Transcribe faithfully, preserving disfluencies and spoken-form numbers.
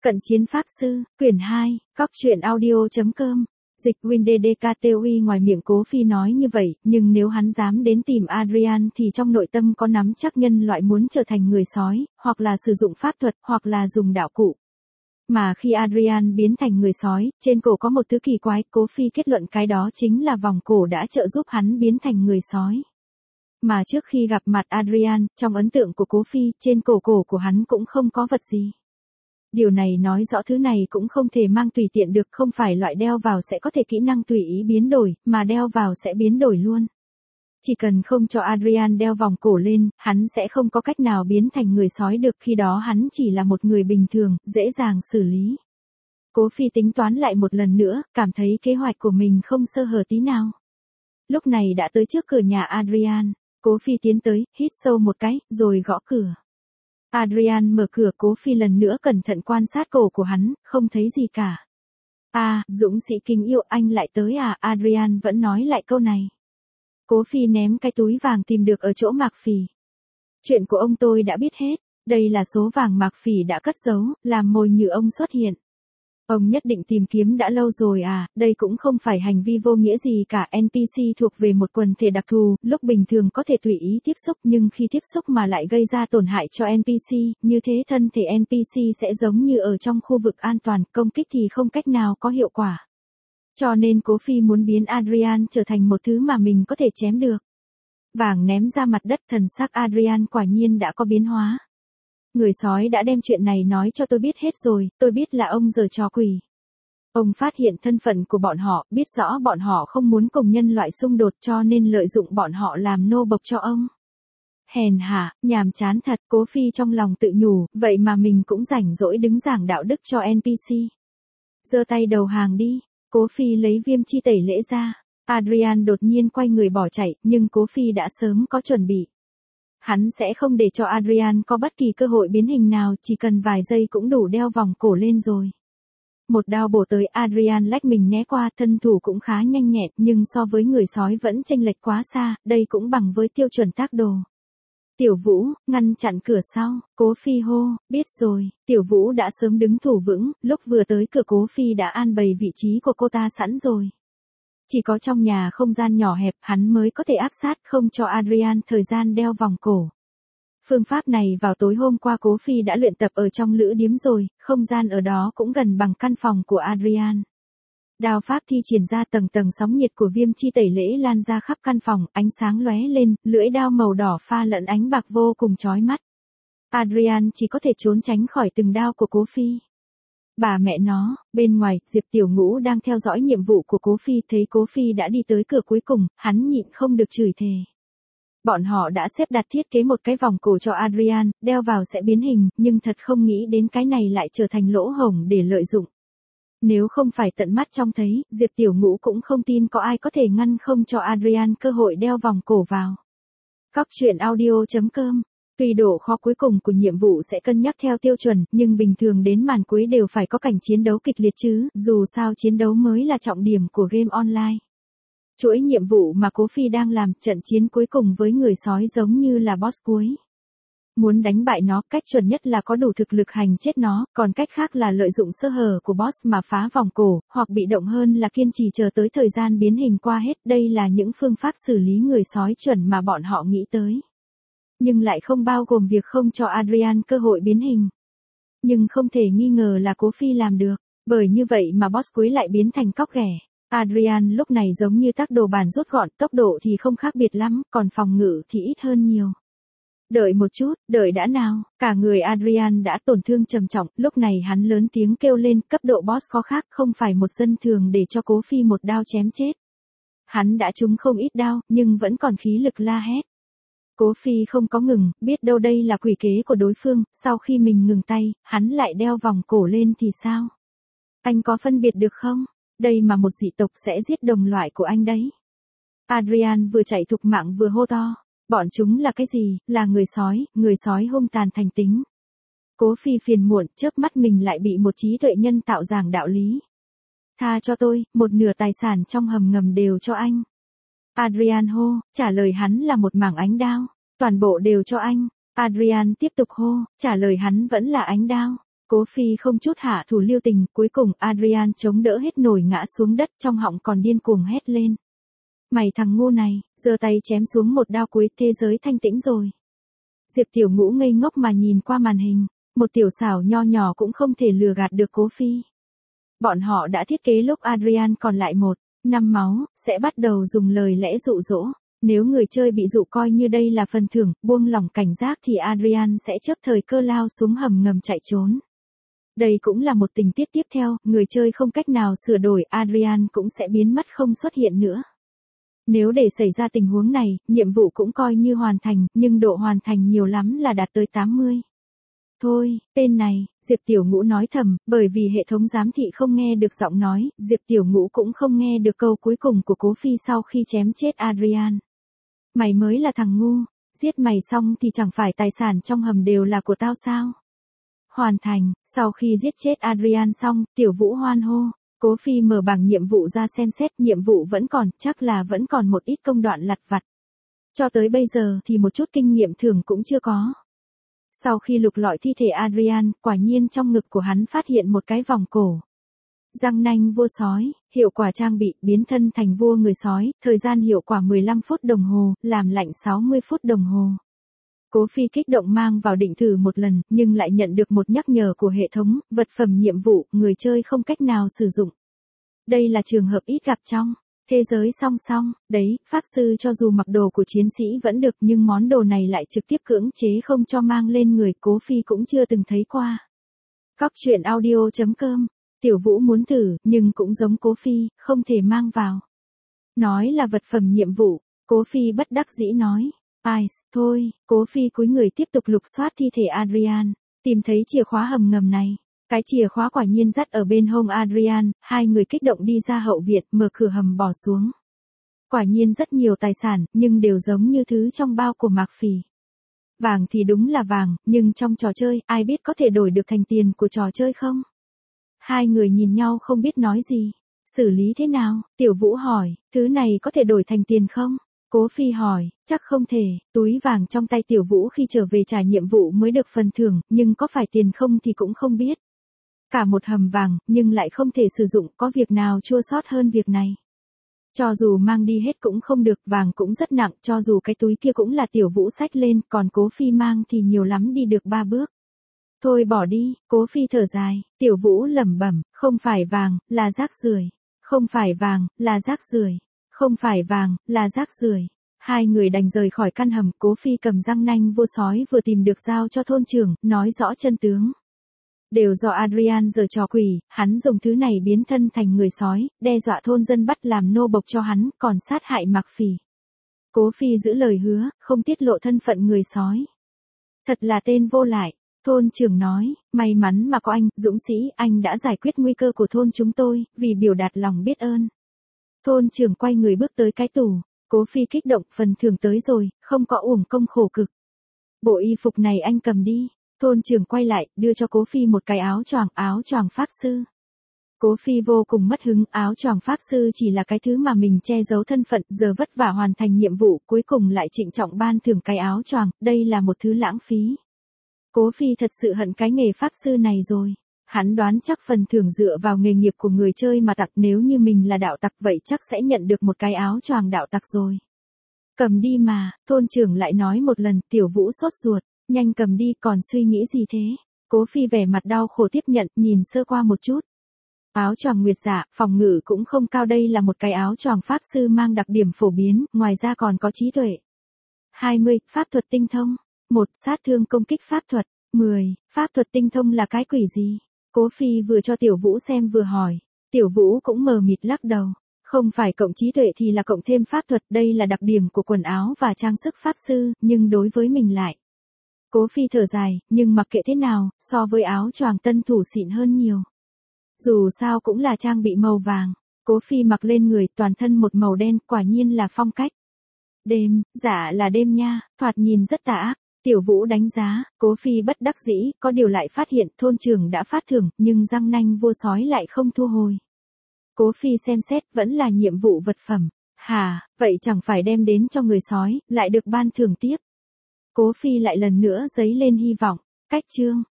Cận chiến pháp sư, quyển hai, cóc truyện audio.com. Dịch Windedktui ngoài miệng Cố Phi nói như vậy, nhưng nếu hắn dám đến tìm Adrian thì trong nội tâm có nắm chắc nhân loại muốn trở thành người sói, hoặc là sử dụng pháp thuật, hoặc là dùng đạo cụ. Mà khi Adrian biến thành người sói, trên cổ có một thứ kỳ quái, Cố Phi kết luận cái đó chính là vòng cổ đã trợ giúp hắn biến thành người sói. Mà trước khi gặp mặt Adrian, trong ấn tượng của Cố Phi, trên cổ cổ của hắn cũng không có vật gì. Điều này nói rõ thứ này cũng không thể mang tùy tiện được, không phải loại đeo vào sẽ có thể kỹ năng tùy ý biến đổi, mà đeo vào sẽ biến đổi luôn. Chỉ cần không cho Adrian đeo vòng cổ lên, hắn sẽ không có cách nào biến thành người sói được, khi đó hắn chỉ là một người bình thường, dễ dàng xử lý. Cố Phi tính toán lại một lần nữa, cảm thấy kế hoạch của mình không sơ hở tí nào. Lúc này đã tới trước cửa nhà Adrian, Cố Phi tiến tới, hít sâu một cái, rồi gõ cửa. Adrian mở cửa, Cố Phi lần nữa cẩn thận quan sát cổ của hắn, không thấy gì cả. À, dũng sĩ kính yêu, anh lại tới à, Adrian vẫn nói lại câu này. Cố Phi ném cái túi vàng tìm được ở chỗ Mạc Phỉ. Chuyện của ông tôi đã biết hết, đây là số vàng Mạc Phỉ đã cất giấu, làm mồi nhử ông xuất hiện. Ông nhất định tìm kiếm đã lâu rồi à, đây cũng không phải hành vi vô nghĩa gì cả, en pê xê thuộc về một quần thể đặc thù, lúc bình thường có thể tùy ý tiếp xúc nhưng khi tiếp xúc mà lại gây ra tổn hại cho en pê xê, như thế thân thể en pê xê sẽ giống như ở trong khu vực an toàn, công kích thì không cách nào có hiệu quả. Cho nên Cố Phi muốn biến Adrian trở thành một thứ mà mình có thể chém được. Vàng ném ra mặt đất, thần sắc Adrian quả nhiên đã có biến hóa. Người sói đã đem chuyện này nói cho tôi biết hết rồi, tôi biết là ông giở trò quỷ. Ông phát hiện thân phận của bọn họ, biết rõ bọn họ không muốn cùng nhân loại xung đột cho nên lợi dụng bọn họ làm nô bộc cho ông. Hèn hạ, nhàm chán thật, Cố Phi trong lòng tự nhủ, vậy mà mình cũng rảnh rỗi đứng giảng đạo đức cho en pê xê. Giơ tay đầu hàng đi, Cố Phi lấy viêm chi tẩy lễ ra. Adrian đột nhiên quay người bỏ chạy, nhưng Cố Phi đã sớm có chuẩn bị. Hắn sẽ không để cho Adrian có bất kỳ cơ hội biến hình nào, chỉ cần vài giây cũng đủ đeo vòng cổ lên rồi. Một đao bổ tới, Adrian lách mình né qua, thân thủ cũng khá nhanh nhẹn, nhưng so với người sói vẫn chênh lệch quá xa, đây cũng bằng với tiêu chuẩn tác đồ. Tiểu Vũ, ngăn chặn cửa sau, Cố Phi hô, biết rồi, Tiểu Vũ đã sớm đứng thủ vững, lúc vừa tới cửa Cố Phi đã an bày vị trí của cô ta sẵn rồi. Chỉ có trong nhà không gian nhỏ hẹp, hắn mới có thể áp sát, không cho Adrian thời gian đeo vòng cổ. Phương pháp này vào tối hôm qua Cố Phi đã luyện tập ở trong lữ điếm rồi, không gian ở đó cũng gần bằng căn phòng của Adrian. Đao pháp thi triển ra, tầng tầng sóng nhiệt của viêm chi tẩy lễ lan ra khắp căn phòng, ánh sáng lóe lên, lưỡi đao màu đỏ pha lẫn ánh bạc vô cùng chói mắt. Adrian chỉ có thể trốn tránh khỏi từng đao của Cố Phi. Bà mẹ nó, bên ngoài, Diệp Tiểu Ngũ đang theo dõi nhiệm vụ của Cố Phi, thấy Cố Phi đã đi tới cửa cuối cùng, hắn nhịn không được chửi thề. Bọn họ đã xếp đặt thiết kế một cái vòng cổ cho Adrian, đeo vào sẽ biến hình, nhưng thật không nghĩ đến cái này lại trở thành lỗ hổng để lợi dụng. Nếu không phải tận mắt trông thấy, Diệp Tiểu Ngũ cũng không tin có ai có thể ngăn không cho Adrian cơ hội đeo vòng cổ vào. Cóc truyện audio.com. Tuy độ khó cuối cùng của nhiệm vụ sẽ cân nhắc theo tiêu chuẩn, nhưng bình thường đến màn cuối đều phải có cảnh chiến đấu kịch liệt chứ, dù sao chiến đấu mới là trọng điểm của game online. Chuỗi nhiệm vụ mà Cố Phi đang làm, trận chiến cuối cùng với người sói giống như là boss cuối. Muốn đánh bại nó, cách chuẩn nhất là có đủ thực lực hành chết nó, còn cách khác là lợi dụng sơ hở của boss mà phá vòng cổ, hoặc bị động hơn là kiên trì chờ tới thời gian biến hình qua hết. Đây là những phương pháp xử lý người sói chuẩn mà bọn họ nghĩ tới. Nhưng lại không bao gồm việc không cho Adrian cơ hội biến hình. Nhưng không thể nghi ngờ là Cố Phi làm được, bởi như vậy mà boss cuối lại biến thành cóc ghẻ. Adrian lúc này giống như tác đồ bàn rút gọn, tốc độ thì không khác biệt lắm, còn phòng ngự thì ít hơn nhiều. Đợi một chút, đợi đã nào, cả người Adrian đã tổn thương trầm trọng, lúc này hắn lớn tiếng kêu lên, cấp độ boss có khác, không phải một dân thường để cho Cố Phi một đao chém chết. Hắn đã trúng không ít đao, nhưng vẫn còn khí lực la hét. Cố Phi không có ngừng, biết đâu đây là quỷ kế của đối phương, sau khi mình ngừng tay, hắn lại đeo vòng cổ lên thì sao? Anh có phân biệt được không? Đây mà một dị tộc sẽ giết đồng loại của anh đấy. Adrian vừa chạy thục mạng vừa hô to. Bọn chúng là cái gì? Là người sói, người sói hung tàn thành tính. Cố Phi phiền muộn, chớp mắt mình lại bị một trí tuệ nhân tạo giảng đạo lý. Tha cho tôi, một nửa tài sản trong hầm ngầm đều cho anh. Adrian hô, trả lời hắn là một mảng ánh đao. Toàn bộ đều cho anh. Adrian tiếp tục hô, trả lời hắn vẫn là ánh đao. Cố Phi không chút hạ thủ lưu tình, cuối cùng Adrian chống đỡ hết nổi ngã xuống đất, trong họng còn điên cuồng hét lên. Mày thằng ngu này, giơ tay chém xuống một đao cuối, thế giới thanh tĩnh rồi. Diệp Tiểu Ngũ ngây ngốc mà nhìn qua màn hình, một tiểu xảo nho nhỏ cũng không thể lừa gạt được Cố Phi. Bọn họ đã thiết kế lúc Adrian còn lại một, năm máu, sẽ bắt đầu dùng lời lẽ dụ dỗ. Nếu người chơi bị dụ coi như đây là phần thưởng, buông lỏng cảnh giác thì Adrian sẽ chớp thời cơ lao xuống hầm ngầm chạy trốn. Đây cũng là một tình tiết tiếp theo, người chơi không cách nào sửa đổi, Adrian cũng sẽ biến mất không xuất hiện nữa. Nếu để xảy ra tình huống này, nhiệm vụ cũng coi như hoàn thành, nhưng độ hoàn thành nhiều lắm là đạt tới tám mươi. Thôi, tên này, Diệp Tiểu Ngũ nói thầm, bởi vì hệ thống giám thị không nghe được giọng nói, Diệp Tiểu Ngũ cũng không nghe được câu cuối cùng của Cố Phi sau khi chém chết Adrian. Mày mới là thằng ngu, giết mày xong thì chẳng phải tài sản trong hầm đều là của tao sao? Hoàn thành, sau khi giết chết Adrian xong, Tiểu Vũ hoan hô. Cố Phi mở bảng nhiệm vụ ra xem xét, nhiệm vụ vẫn còn, chắc là vẫn còn một ít công đoạn lặt vặt. Cho tới bây giờ thì một chút kinh nghiệm thưởng cũng chưa có. Sau khi lục lọi thi thể Adrian, quả nhiên trong ngực của hắn phát hiện một cái vòng cổ. Răng nanh vua sói, hiệu quả trang bị, biến thân thành vua người sói, thời gian hiệu quả mười lăm phút đồng hồ, làm lạnh sáu mươi phút đồng hồ. Cố Phi kích động mang vào định thử một lần, nhưng lại nhận được một nhắc nhở của hệ thống, vật phẩm nhiệm vụ, người chơi không cách nào sử dụng. Đây là trường hợp ít gặp trong thế giới song song, đấy, pháp sư cho dù mặc đồ của chiến sĩ vẫn được, nhưng món đồ này lại trực tiếp cưỡng chế không cho mang lên người, Cố Phi cũng chưa từng thấy qua. Cóc truyện audio chấm com, Tiểu Vũ muốn thử, nhưng cũng giống Cố Phi, không thể mang vào. Nói là vật phẩm nhiệm vụ, Cố Phi bất đắc dĩ nói. Ai, thôi, Cố Phi cúi người tiếp tục lục soát thi thể Adrian, tìm thấy chìa khóa hầm ngầm này. Cái chìa khóa quả nhiên dắt ở bên hông Adrian, hai người kích động đi ra hậu viện, mở cửa hầm bỏ xuống. Quả nhiên rất nhiều tài sản, nhưng đều giống như thứ trong bao của Mạc Phỉ. Vàng thì đúng là vàng, nhưng trong trò chơi, ai biết có thể đổi được thành tiền của trò chơi không? Hai người nhìn nhau không biết nói gì. Xử lý thế nào? Tiểu Vũ hỏi, thứ này có thể đổi thành tiền không? Cố Phi hỏi, chắc không thể, túi vàng trong tay Tiểu Vũ khi trở về trả nhiệm vụ mới được phần thưởng, nhưng có phải tiền không thì cũng không biết. Cả một hầm vàng, nhưng lại không thể sử dụng, có việc nào chua xót hơn việc này. Cho dù mang đi hết cũng không được, vàng cũng rất nặng, cho dù cái túi kia cũng là Tiểu Vũ xách lên, còn Cố Phi mang thì nhiều lắm đi được ba bước. Thôi bỏ đi, Cố Phi thở dài, Tiểu Vũ lẩm bẩm, không phải vàng, là rác rưởi. Không phải vàng, là rác rưởi. Không phải vàng, là rác rưởi. Hai người đành rời khỏi căn hầm, Cố Phi cầm răng nanh vua sói vừa tìm được giao cho thôn trưởng, nói rõ chân tướng. Đều do Adrian giở trò quỷ, hắn dùng thứ này biến thân thành người sói, đe dọa thôn dân bắt làm nô bộc cho hắn, còn sát hại Mạc Phỉ. Cố Phi giữ lời hứa, không tiết lộ thân phận người sói. Thật là tên vô lại. Thôn trưởng nói, may mắn mà có anh, dũng sĩ, anh đã giải quyết nguy cơ của thôn chúng tôi, vì biểu đạt lòng biết ơn. Thôn trưởng quay người bước tới cái tủ, Cố Phi kích động, phần thưởng tới rồi, không có uổng công khổ cực. Bộ y phục này anh cầm đi. Thôn trưởng quay lại, đưa cho Cố Phi một cái áo choàng, áo choàng pháp sư. Cố Phi vô cùng mất hứng, áo choàng pháp sư chỉ là cái thứ mà mình che giấu thân phận, giờ vất vả hoàn thành nhiệm vụ, cuối cùng lại trịnh trọng ban thưởng cái áo choàng, đây là một thứ lãng phí. Cố Phi thật sự hận cái nghề pháp sư này rồi. Hắn đoán chắc phần thưởng dựa vào nghề nghiệp của người chơi mà tặc, nếu như mình là đạo tặc vậy chắc sẽ nhận được một cái áo choàng đạo tặc rồi. Cầm đi mà, thôn trưởng lại nói một lần, Tiểu Vũ sốt ruột, nhanh cầm đi, còn suy nghĩ gì thế? Cố Phi vẻ mặt đau khổ tiếp nhận, nhìn sơ qua một chút. Áo choàng nguyệt dạ, phòng ngự cũng không cao, đây là một cái áo choàng pháp sư mang đặc điểm phổ biến, ngoài ra còn có trí tuệ. hai mươi, pháp thuật tinh thông. một, sát thương công kích pháp thuật. mười, pháp thuật tinh thông là cái quỷ gì? Cố Phi vừa cho Tiểu Vũ xem vừa hỏi. Tiểu Vũ cũng mờ mịt lắc đầu. Không phải cộng trí tuệ thì là cộng thêm pháp thuật, đây là đặc điểm của quần áo và trang sức pháp sư, nhưng đối với mình lại. Cố Phi thở dài, nhưng mặc kệ thế nào, so với áo choàng tân thủ xịn hơn nhiều. Dù sao cũng là trang bị màu vàng. Cố Phi mặc lên người, toàn thân một màu đen, quả nhiên là phong cách. Đêm, dạ là đêm nha, thoạt nhìn rất tà ác. Tiểu Vũ đánh giá, Cố Phi bất đắc dĩ, có điều lại phát hiện thôn trưởng đã phát thưởng, nhưng răng nanh vua sói lại không thu hồi. Cố Phi xem xét, vẫn là nhiệm vụ vật phẩm. Hà, vậy chẳng phải đem đến cho người sói, lại được ban thưởng tiếp. Cố Phi lại lần nữa dấy lên hy vọng. Cách chương.